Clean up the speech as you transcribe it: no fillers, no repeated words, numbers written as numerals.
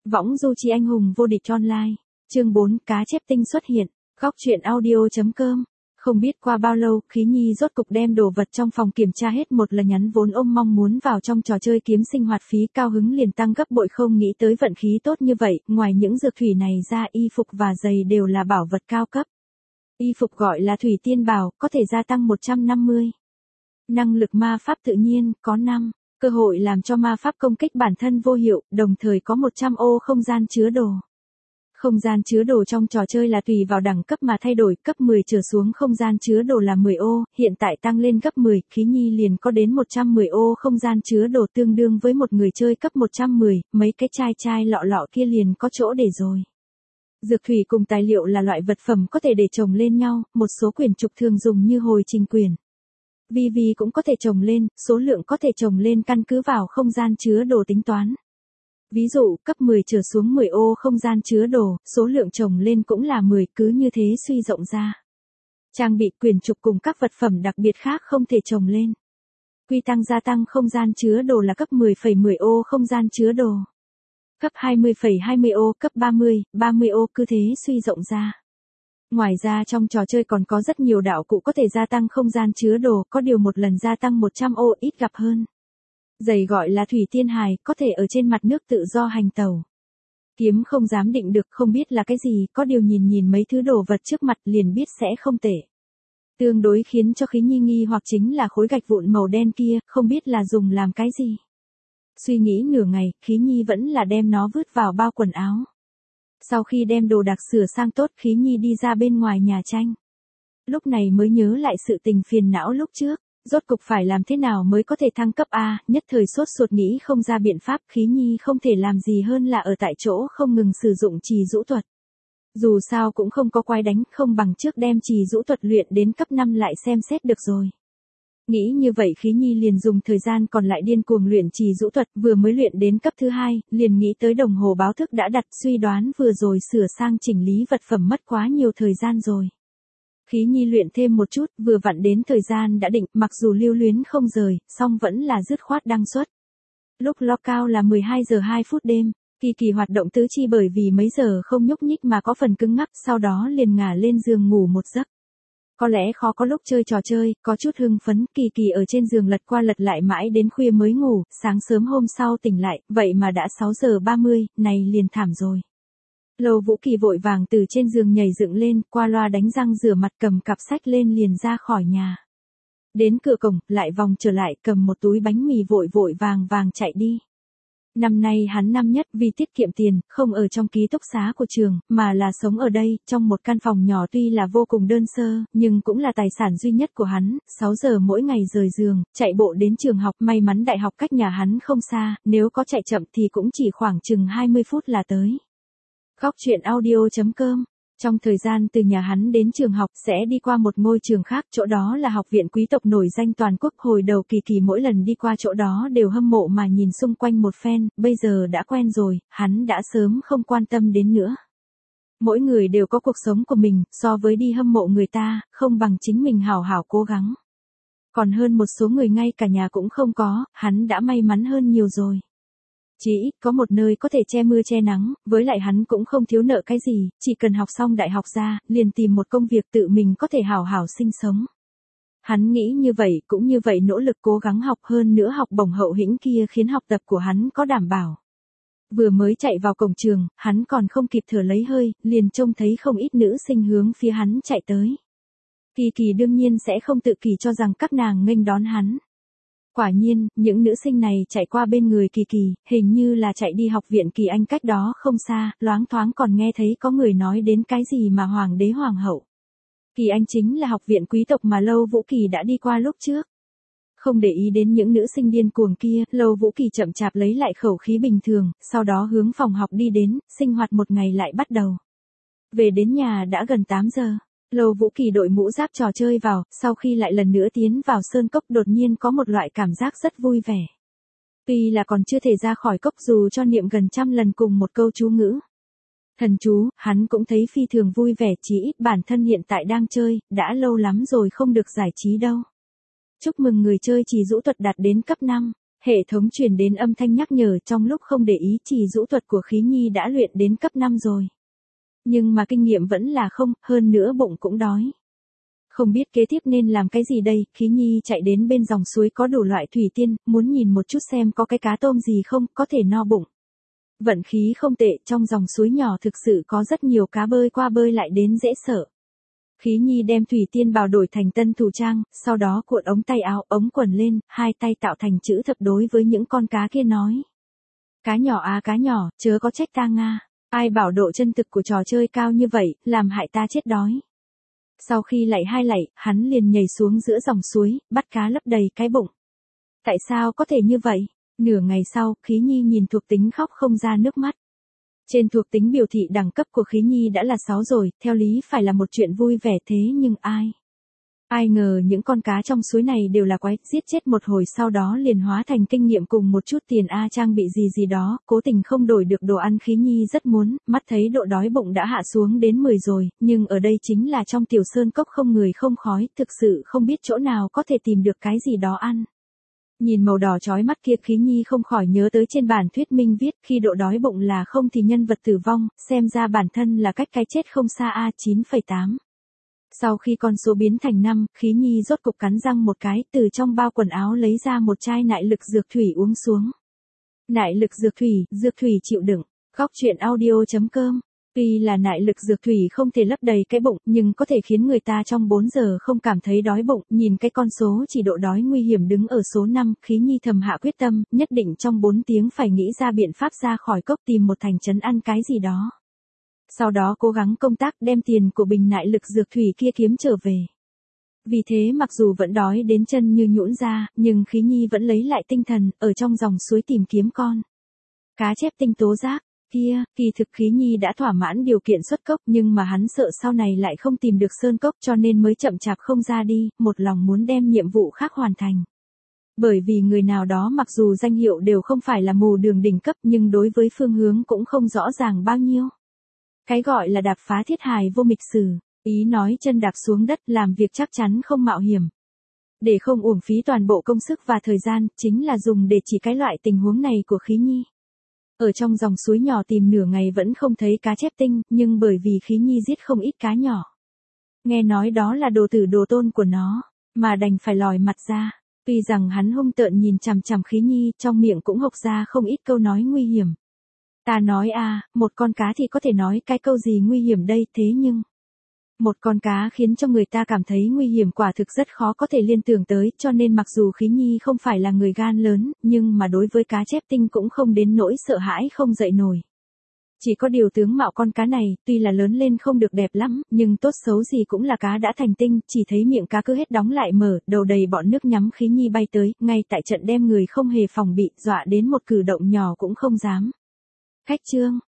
Võng du chi anh hùng vô địch online. Chương 4 cá chép tinh xuất hiện. Góc truyện audio.com. Không biết qua bao lâu, Khí Nhi rốt cục đem đồ vật trong phòng kiểm tra hết một lần, nhắn vốn ôm mong muốn vào trong trò chơi kiếm sinh hoạt phí, cao hứng liền tăng gấp bội, không nghĩ tới vận khí tốt như vậy, ngoài những dược thủy này ra, y phục và giày đều là bảo vật cao cấp. Y phục gọi là thủy tiên bảo, có thể gia tăng 150. Năng lực ma pháp tự nhiên, có 5. Cơ hội làm cho ma pháp công kích bản thân vô hiệu, đồng thời có 100 ô không gian chứa đồ. Không gian chứa đồ trong trò chơi là tùy vào đẳng cấp mà thay đổi, cấp 10 trở xuống không gian chứa đồ là 10 ô, hiện tại tăng lên cấp 10, Khí Nhi liền có đến 110 ô không gian chứa đồ, tương đương với một người chơi cấp 110, mấy cái chai lọ kia liền có chỗ để rồi. Dược thủy cùng tài liệu là loại vật phẩm có thể để chồng lên nhau, một số quyển trục thường dùng như hồi trình quyển. Vi cũng có thể chồng lên, số lượng có thể chồng lên căn cứ vào không gian chứa đồ tính toán. Ví dụ, cấp 10 trở xuống 10 ô không gian chứa đồ, số lượng chồng lên cũng là 10, cứ như thế suy rộng ra. Trang bị quyển trục cùng các vật phẩm đặc biệt khác không thể chồng lên. Quy tăng gia tăng không gian chứa đồ là cấp 10,10 ô không gian chứa đồ. Cấp 20,20 ô, cấp 30 ô, cứ thế suy rộng ra. Ngoài ra trong trò chơi còn có rất nhiều đạo cụ có thể gia tăng không gian chứa đồ, có điều một lần gia tăng 100 ô ít gặp hơn. Giày gọi là thủy tiên hài, có thể ở trên mặt nước tự do hành tẩu. Kiếm không dám định được, không biết là cái gì, có điều nhìn mấy thứ đồ vật trước mặt liền biết sẽ không tệ. Tương đối khiến cho Khí Nhi nghi hoặc chính là khối gạch vụn màu đen kia, không biết là dùng làm cái gì. Suy nghĩ nửa ngày, Khí Nhi vẫn là đem nó vứt vào bao quần áo. Sau khi đem đồ đạc sửa sang tốt, Khí Nhi đi ra bên ngoài nhà tranh. Lúc này mới nhớ lại sự tình phiền não lúc trước, rốt cục phải làm thế nào mới có thể thăng cấp A, nhất thời sốt ruột nghĩ không ra biện pháp, Khí Nhi không thể làm gì hơn là ở tại chỗ không ngừng sử dụng trì rũ thuật. Dù sao cũng không có quái đánh, không bằng trước đem trì rũ thuật luyện đến cấp 5 lại xem xét được rồi. Nghĩ như vậy Khí Nhi liền dùng thời gian còn lại điên cuồng luyện trì rũ thuật, vừa mới luyện đến cấp thứ 2, liền nghĩ tới đồng hồ báo thức đã đặt, suy đoán vừa rồi sửa sang chỉnh lý vật phẩm mất quá nhiều thời gian rồi. Khí Nhi luyện thêm một chút, vừa vặn đến thời gian đã định, mặc dù lưu luyến không rời, song vẫn là dứt khoát đăng xuất. Lúc lock out là 12 giờ 2 phút đêm, Kỳ hoạt động tứ chi bởi vì mấy giờ không nhúc nhích mà có phần cứng ngắc, sau đó liền ngả lên giường ngủ một giấc. Có lẽ khó có lúc chơi trò chơi, có chút hưng phấn, Kỳ ở trên giường lật qua lật lại mãi đến khuya mới ngủ, sáng sớm hôm sau tỉnh lại, vậy mà đã 6 giờ 30, này liền thảm rồi. Lầu Vũ Kỳ vội vàng từ trên giường nhảy dựng lên, qua loa đánh răng rửa mặt, cầm cặp sách lên liền ra khỏi nhà. Đến cửa cổng, lại vòng trở lại, cầm một túi bánh mì vội vàng chạy đi. Năm nay hắn năm nhất, vì tiết kiệm tiền, không ở trong ký túc xá của trường, mà là sống ở đây, trong một căn phòng nhỏ tuy là vô cùng đơn sơ, nhưng cũng là tài sản duy nhất của hắn, 6 giờ mỗi ngày rời giường, chạy bộ đến trường học, may mắn đại học cách nhà hắn không xa, nếu có chạy chậm thì cũng chỉ khoảng chừng 20 phút là tới. Góc truyện audio.com. Trong thời gian từ nhà hắn đến trường học sẽ đi qua một ngôi trường khác, chỗ đó là học viện quý tộc nổi danh toàn quốc, hồi đầu Kỳ mỗi lần đi qua chỗ đó đều hâm mộ mà nhìn xung quanh một phen, bây giờ đã quen rồi, hắn đã sớm không quan tâm đến nữa. Mỗi người đều có cuộc sống của mình, so với đi hâm mộ người ta, không bằng chính mình hảo hảo cố gắng. Còn hơn một số người ngay cả nhà cũng không có, hắn đã may mắn hơn nhiều rồi. Chỉ ít có một nơi có thể che mưa che nắng, với lại hắn cũng không thiếu nợ cái gì, chỉ cần học xong đại học ra, liền tìm một công việc tự mình có thể hảo hảo sinh sống. Hắn nghĩ như vậy, cũng như vậy nỗ lực cố gắng học, hơn nữa học bổng hậu hĩnh kia khiến học tập của hắn có đảm bảo. Vừa mới chạy vào cổng trường, hắn còn không kịp thở lấy hơi, liền trông thấy không ít nữ sinh hướng phía hắn chạy tới. Kỳ đương nhiên sẽ không tự kỷ cho rằng các nàng nghênh đón hắn. Quả nhiên, những nữ sinh này chạy qua bên người Kỳ, hình như là chạy đi học viện Kỳ Anh, cách đó không xa, loáng thoáng còn nghe thấy có người nói đến cái gì mà hoàng đế hoàng hậu. Kỳ Anh chính là học viện quý tộc mà Lâu Vũ Kỳ đã đi qua lúc trước. Không để ý đến những nữ sinh điên cuồng kia, Lâu Vũ Kỳ chậm chạp lấy lại khẩu khí bình thường, sau đó hướng phòng học đi đến, sinh hoạt một ngày lại bắt đầu. Về đến nhà đã gần 8 giờ. Lầu Vũ Kỳ đội mũ giáp trò chơi vào, sau khi lại lần nữa tiến vào sơn cốc đột nhiên có một loại cảm giác rất vui vẻ. Tuy là còn chưa thể ra khỏi cốc dù cho niệm gần 100 lần cùng một câu chú ngữ. Thần chú, hắn cũng thấy phi thường vui vẻ, chí ít bản thân hiện tại đang chơi, đã lâu lắm rồi không được giải trí đâu. Chúc mừng người chơi trì rũ thuật đạt đến cấp 5. Hệ thống truyền đến âm thanh nhắc nhở trong lúc không để ý chỉ rũ thuật của khí nhi đã luyện đến cấp 5 rồi. Nhưng mà kinh nghiệm vẫn là không, hơn nữa bụng cũng đói. Không biết kế tiếp nên làm cái gì đây, khí nhi chạy đến bên dòng suối có đủ loại thủy tiên, muốn nhìn một chút xem có cái cá tôm gì không, có thể no bụng. Vận khí không tệ, trong dòng suối nhỏ thực sự có rất nhiều cá bơi qua bơi lại đến dễ sợ. Khí nhi đem thủy tiên bào đổi thành tân thủ trang, sau đó cuộn ống tay áo, ống quần lên, hai tay tạo thành chữ thập đối với những con cá kia nói. Cá nhỏ à cá nhỏ, chớ có trách ta Nga. Ai bảo độ chân thực của trò chơi cao như vậy, làm hại ta chết đói. Sau khi lạy hai lạy, hắn liền nhảy xuống giữa dòng suối, bắt cá lấp đầy cái bụng. Tại sao có thể như vậy? Nửa ngày sau, khí nhi nhìn thuộc tính khóc không ra nước mắt. Trên thuộc tính biểu thị đẳng cấp của khí nhi đã là 6 rồi, theo lý phải là một chuyện vui vẻ thế nhưng ai ngờ những con cá trong suối này đều là quái, giết chết một hồi sau đó liền hóa thành kinh nghiệm cùng một chút tiền trang bị gì đó, cố tình không đổi được đồ ăn. Khí nhi rất muốn, mắt thấy độ đói bụng đã hạ xuống đến 10 rồi, nhưng ở đây chính là trong tiểu sơn cốc không người không khói, thực sự không biết chỗ nào có thể tìm được cái gì đó ăn. Nhìn màu đỏ chói mắt kia khí nhi không khỏi nhớ tới trên bản thuyết minh viết khi độ đói bụng là không thì nhân vật tử vong, xem ra bản thân là cách cái chết không xa 9,8. Sau khi con số biến thành 5, khí nhi rốt cục cắn răng một cái, từ trong bao quần áo lấy ra một chai nại lực dược thủy uống xuống. Nại lực dược thủy chịu đựng. Góc truyện audio.com. Tuy là nại lực dược thủy không thể lấp đầy cái bụng, nhưng có thể khiến người ta trong 4 giờ không cảm thấy đói bụng. Nhìn cái con số chỉ độ đói nguy hiểm đứng ở số 5, khí nhi thầm hạ quyết tâm, nhất định trong 4 tiếng phải nghĩ ra biện pháp ra khỏi cốc tìm một thành trấn ăn cái gì đó. Sau đó cố gắng công tác đem tiền của bình nại lực dược thủy kia kiếm trở về. Vì thế mặc dù vẫn đói đến chân như nhũn ra, nhưng khí nhi vẫn lấy lại tinh thần, ở trong dòng suối tìm kiếm con cá chép tinh tố giác. Kia, kỳ thực khí nhi đã thỏa mãn điều kiện xuất cốc nhưng mà hắn sợ sau này lại không tìm được sơn cốc cho nên mới chậm chạp không ra đi, một lòng muốn đem nhiệm vụ khác hoàn thành. Bởi vì người nào đó mặc dù danh hiệu đều không phải là mù đường đỉnh cấp nhưng đối với phương hướng cũng không rõ ràng bao nhiêu. Cái gọi là đạp phá thiết hài vô mịch sử, ý nói chân đạp xuống đất làm việc chắc chắn không mạo hiểm. Để không uổng phí toàn bộ công sức và thời gian, chính là dùng để chỉ cái loại tình huống này của khí nhi. Ở trong dòng suối nhỏ tìm nửa ngày vẫn không thấy cá chép tinh, nhưng bởi vì khí nhi giết không ít cá nhỏ. Nghe nói đó là đồ tử đồ tôn của nó, mà đành phải lòi mặt ra. Tuy rằng hắn hung tợn nhìn chằm chằm khí nhi, trong miệng cũng hộc ra không ít câu nói nguy hiểm. Ta nói một con cá thì có thể nói cái câu gì nguy hiểm đây, thế nhưng một con cá khiến cho người ta cảm thấy nguy hiểm quả thực rất khó có thể liên tưởng tới, cho nên mặc dù khí nhi không phải là người gan lớn, nhưng mà đối với cá chép tinh cũng không đến nỗi sợ hãi không dậy nổi. Chỉ có điều tướng mạo con cá này, tuy là lớn lên không được đẹp lắm, nhưng tốt xấu gì cũng là cá đã thành tinh, chỉ thấy miệng cá cứ hết đóng lại mở, đầu đầy bọn nước nhắm khí nhi bay tới, ngay tại trận đem người không hề phòng bị, dọa đến một cử động nhỏ cũng không dám. Khách chương